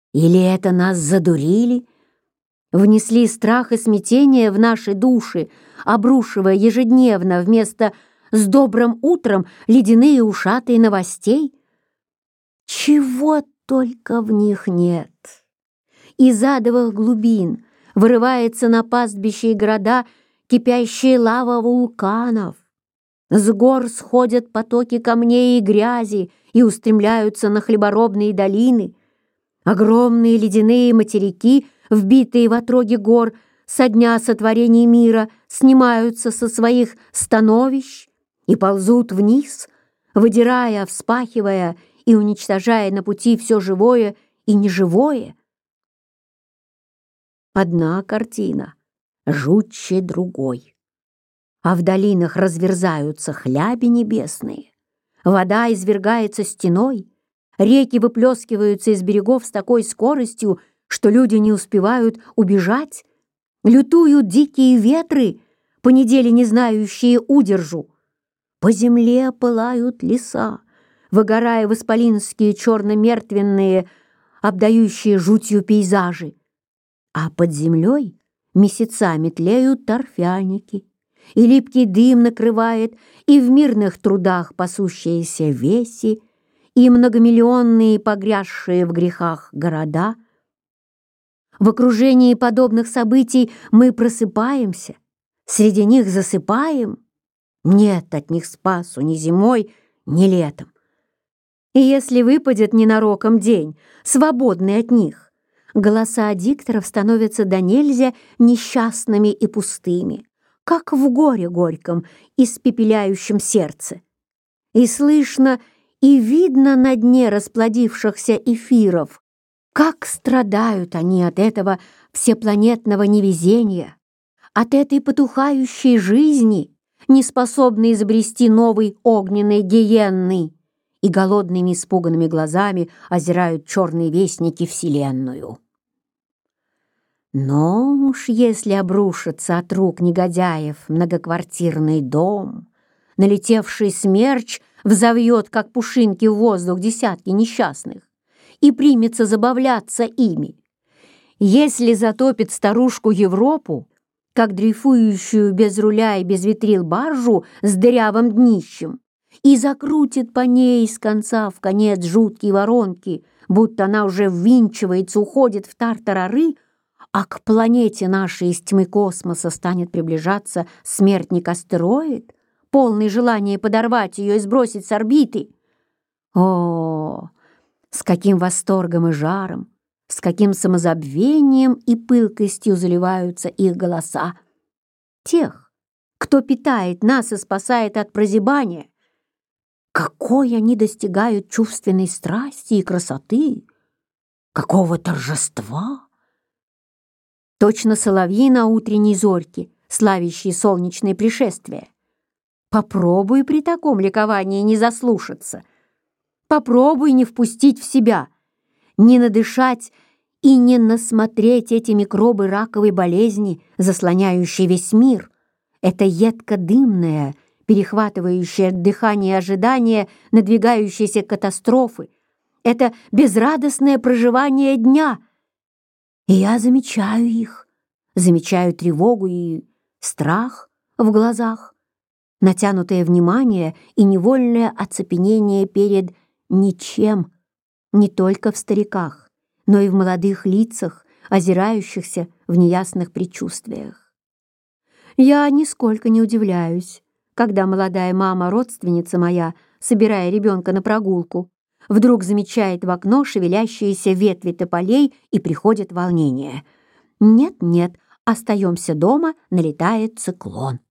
Или это нас задурили? Внесли страх и смятение в наши души, обрушивая ежедневно вместо «с добрым утром» ледяные ушатые новостей? Чего только в них нет! Из адовых глубин вырывается на пастбище и города кипящая лава вулканов. С гор сходят потоки камней и грязи и устремляются на хлеборобные долины. Огромные ледяные материки, вбитые в отроги гор со дня сотворения мира, снимаются со своих становищ и ползут вниз, выдирая, вспахивая и уничтожая на пути все живое и неживое. Одна картина жутче другой. А в долинах разверзаются хляби небесные, вода извергается стеной, реки выплескиваются из берегов с такой скоростью, что люди не успевают убежать, лютуют дикие ветры, по неделе не знающие удержу. По земле пылают леса, выгорая в исполинские черно-мертвенные, обдающие жутью пейзажи. А под землей месяцами тлеют торфяники, и липкий дым накрывает и в мирных трудах пасущиеся веси, и многомиллионные погрязшие в грехах города. В окружении подобных событий мы просыпаемся, среди них засыпаем. Нет от них спасу ни зимой, ни летом. И если выпадет ненароком день, свободный от них, голоса дикторов становятся донельзя несчастными и пустыми, как в горе горьком, испепеляющем сердце. И слышно, и видно на дне расплодившихся эфиров, как страдают они от этого всепланетного невезения, от этой потухающей жизни, не способной изобрести новый огненный гиенны, и голодными испуганными глазами озирают черные вестники Вселенную. Но уж если обрушится от рук негодяев многоквартирный дом, налетевший смерч взовьет, как пушинки в воздух, десятки несчастных и примется забавляться ими. Если затопит старушку Европу, как дрейфующую без руля и без ветрил баржу с дырявым днищем, и закрутит по ней с конца в конец жуткие воронки, будто она уже ввинчивается, уходит в тартарары, а к планете нашей из тьмы космоса станет приближаться смертник-астероид, полный желания подорвать ее и сбросить с орбиты. О, с каким восторгом и жаром, с каким самозабвением и пылкостью заливаются их голоса! Тех, кто питает нас и спасает от прозябания! Какой они достигают чувственной страсти и красоты! Какого торжества! Точно соловьи на утренней зорьке, славящие солнечное пришествие. Попробуй при таком ликовании не заслушаться. Попробуй не впустить в себя, не надышать и не насмотреть эти микробы раковой болезни, заслоняющие весь мир. Это едко-дымное, перехватывающее дыхание ожидания надвигающейся катастрофы. Это безрадостное проживание дня. И я замечаю их, замечаю тревогу и страх в глазах, натянутое внимание и невольное оцепенение перед ничем, не только в стариках, но и в молодых лицах, озирающихся в неясных предчувствиях. Я нисколько не удивляюсь, когда молодая мама-родственница моя, собирая ребенка на прогулку, вдруг замечает в окно шевелящиеся ветви тополей и приходит волнение. Нет-нет, остаемся дома, налетает циклон.